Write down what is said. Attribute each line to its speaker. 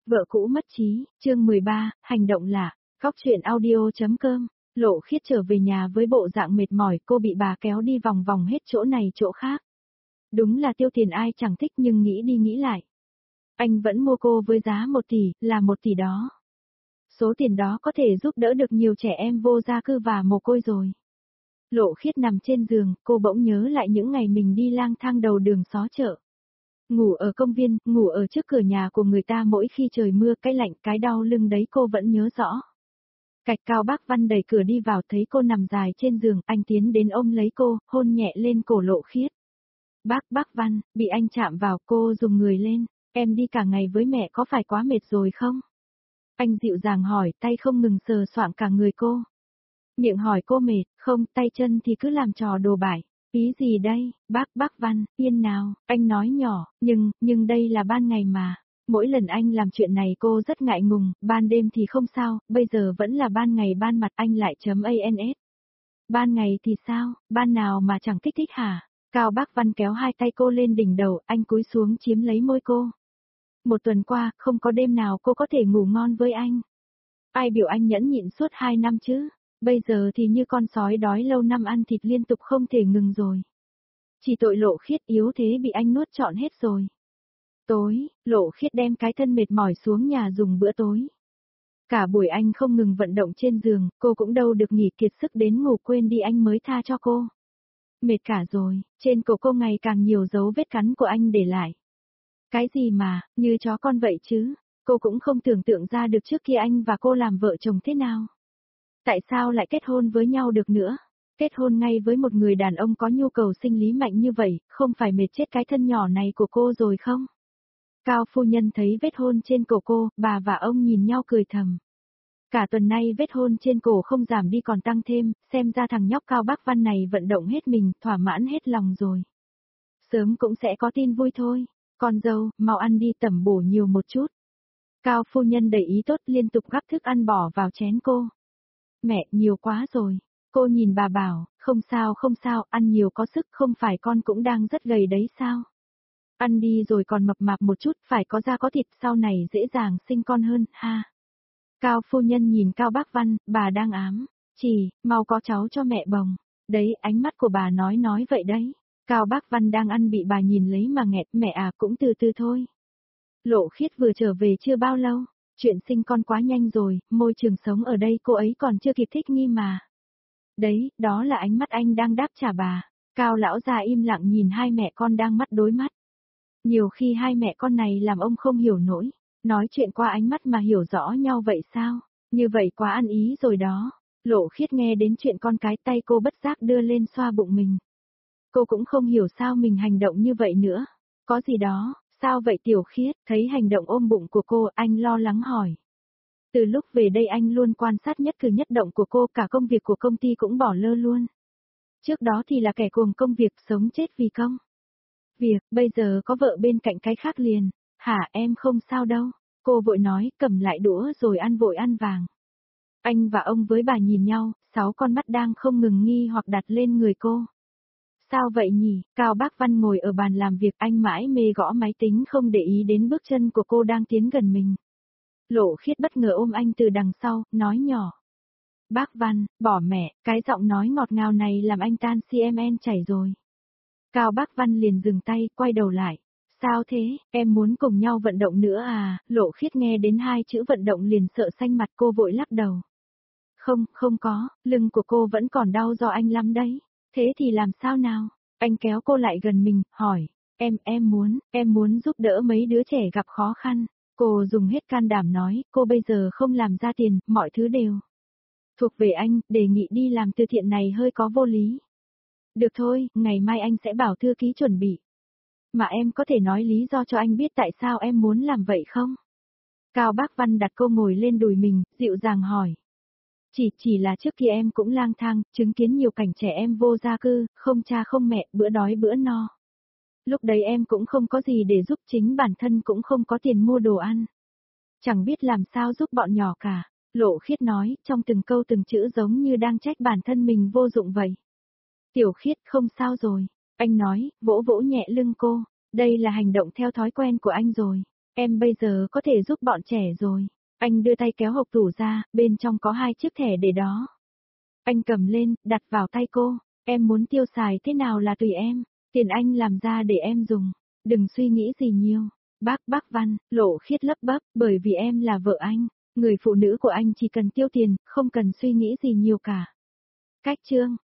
Speaker 1: Vợ cũ mất trí, chương 13, hành động lạ, góc truyện audio.com. Lộ Khiết trở về nhà với bộ dạng mệt mỏi, cô bị bà kéo đi vòng vòng hết chỗ này chỗ khác. Đúng là tiêu tiền ai chẳng thích, nhưng nghĩ đi nghĩ lại. Anh vẫn mua cô với giá 1 tỷ, là 1 tỷ đó. Số tiền đó có thể giúp đỡ được nhiều trẻ em vô gia cư và mồ côi rồi. Lộ Khiết nằm trên giường, cô bỗng nhớ lại những ngày mình đi lang thang đầu đường xó chợ. Ngủ ở công viên, ngủ ở trước cửa nhà của người ta mỗi khi trời mưa, cái lạnh cái đau lưng đấy cô vẫn nhớ rõ. Cạch Cao Bác Văn đẩy cửa đi vào, thấy cô nằm dài trên giường, anh tiến đến ôm lấy cô, hôn nhẹ lên cổ Lộ Khiết. Bác Văn, bị anh chạm vào, cô rùng người lên, em đi cả ngày với mẹ có phải quá mệt rồi không? Anh dịu dàng hỏi, tay không ngừng sờ soạng cả người cô. Miệng hỏi cô mệt, không, tay chân thì cứ làm trò đồ bại. Ý gì đây, bác Văn, yên nào, anh nói nhỏ, nhưng đây là ban ngày mà. Mỗi lần anh làm chuyện này cô rất ngại ngùng, ban đêm thì không sao, bây giờ vẫn là ban ngày ban mặt anh lại .ans. Ban ngày thì sao, ban nào mà chẳng kích thích hả? Cao Bác Văn kéo hai tay cô lên đỉnh đầu, anh cúi xuống chiếm lấy môi cô. Một tuần qua, không có đêm nào cô có thể ngủ ngon với anh. Ai biểu anh nhẫn nhịn suốt 2 năm chứ? Bây giờ thì như con sói đói lâu năm ăn thịt liên tục không thể ngừng rồi. Chỉ tội Lộ Khiết yếu thế bị anh nuốt trọn hết rồi. Tối, Lộ Khiết đem cái thân mệt mỏi xuống nhà dùng bữa tối. Cả buổi anh không ngừng vận động trên giường, cô cũng đâu được nghỉ, kiệt sức đến ngủ quên đi anh mới tha cho cô. Mệt cả rồi, trên cổ cô ngày càng nhiều dấu vết cắn của anh để lại. Cái gì mà, như chó con vậy chứ, cô cũng không tưởng tượng ra được trước kia anh và cô làm vợ chồng thế nào. Tại sao lại kết hôn với nhau được nữa? Kết hôn ngay với một người đàn ông có nhu cầu sinh lý mạnh như vậy, không phải mệt chết cái thân nhỏ này của cô rồi không? Cao phu nhân thấy vết hôn trên cổ cô, bà và ông nhìn nhau cười thầm. Cả tuần nay vết hôn trên cổ không giảm đi còn tăng thêm, xem ra thằng nhóc Cao Bác Văn này vận động hết mình, thỏa mãn hết lòng rồi. Sớm cũng sẽ có tin vui thôi. Con dâu, mau ăn đi, tẩm bổ nhiều một chút. Cao phu nhân đầy ý tốt liên tục gắp thức ăn bỏ vào chén cô. Mẹ, nhiều quá rồi. Cô nhìn bà bảo, không sao, ăn nhiều có sức, không phải con cũng đang rất gầy đấy sao? Ăn đi rồi còn mập mạp một chút, phải có da có thịt, sau này dễ dàng sinh con hơn, ha. Cao phu nhân nhìn Cao Bác Văn, bà đang ám. Chỉ, mau có cháu cho mẹ bồng. Đấy, ánh mắt của bà nói vậy đấy. Cao Bác Văn đang ăn bị bà nhìn lấy mà nghẹt, mẹ à cũng từ từ thôi. Lộ Khiết vừa trở về chưa bao lâu, chuyện sinh con quá nhanh rồi, môi trường sống ở đây cô ấy còn chưa kịp thích nghi mà. Đấy, đó là ánh mắt anh đang đáp trả bà. Cao lão già im lặng nhìn hai mẹ con đang mắt đối mắt. Nhiều khi hai mẹ con này làm ông không hiểu nổi, nói chuyện qua ánh mắt mà hiểu rõ nhau vậy sao, như vậy quá ăn ý rồi đó. Lộ Khiết nghe đến chuyện con cái, tay cô bất giác đưa lên xoa bụng mình. Cô cũng không hiểu sao mình hành động như vậy nữa. Có gì đó, sao vậy Tiểu Khiết? Thấy hành động ôm bụng của cô, anh lo lắng hỏi. Từ lúc về đây anh luôn quan sát nhất cử nhất động của cô, cả công việc của công ty cũng bỏ lơ luôn. Trước đó thì là kẻ cuồng công việc, sống chết vì công việc, bây giờ có vợ bên cạnh cái khác liền. Hả, em không sao đâu. Cô vội nói, cầm lại đũa rồi ăn vội ăn vàng. Anh và ông với bà nhìn nhau, 6 con mắt đang không ngừng nghi hoặc đặt lên người cô. Sao vậy nhỉ? Cao Bác Văn ngồi ở bàn làm việc, anh mãi mê gõ máy tính không để ý đến bước chân của cô đang tiến gần mình. Lộ Khiết bất ngờ ôm anh từ đằng sau, nói nhỏ. Bác Văn, bỏ mẹ, cái giọng nói ngọt ngào này làm anh tan CMN chảy rồi. Cao Bác Văn liền dừng tay, quay đầu lại. Sao thế, em muốn cùng nhau vận động nữa à? Lộ Khiết nghe đến 2 chữ vận động liền sợ xanh mặt, cô vội lắc đầu. Không có, lưng của cô vẫn còn đau do anh lắm đấy. Thế thì làm sao nào? Anh kéo cô lại gần mình, hỏi. Em muốn giúp đỡ mấy đứa trẻ gặp khó khăn. Cô dùng hết can đảm nói, cô bây giờ không làm ra tiền, mọi thứ đều thuộc về anh, đề nghị đi làm từ thiện này hơi có vô lý. Được thôi, ngày mai anh sẽ bảo thư ký chuẩn bị. Mà em có thể nói lý do cho anh biết tại sao em muốn làm vậy không? Cao Bác Văn đặt cô ngồi lên đùi mình, dịu dàng hỏi. Chỉ là trước kia em cũng lang thang, chứng kiến nhiều cảnh trẻ em vô gia cư, không cha không mẹ, bữa đói bữa no. Lúc đấy em cũng không có gì để giúp, chính bản thân cũng không có tiền mua đồ ăn. Chẳng biết làm sao giúp bọn nhỏ cả. Lộ Khiết nói, trong từng câu từng chữ giống như đang trách bản thân mình vô dụng vậy. Tiểu Khiết, không sao rồi. Anh nói, vỗ vỗ nhẹ lưng cô. Đây là hành động theo thói quen của anh rồi. Em bây giờ có thể giúp bọn trẻ rồi. Anh đưa tay kéo hộp tủ ra, bên trong có 2 chiếc thẻ để đó. Anh cầm lên, đặt vào tay cô. Em muốn tiêu xài thế nào là tùy em. Tiền anh làm ra để em dùng. Đừng suy nghĩ gì nhiều. Bác Văn, Lộ Khiết lấp bấp, bởi vì em là vợ anh. Người phụ nữ của anh chỉ cần tiêu tiền, không cần suy nghĩ gì nhiều cả. Cách chương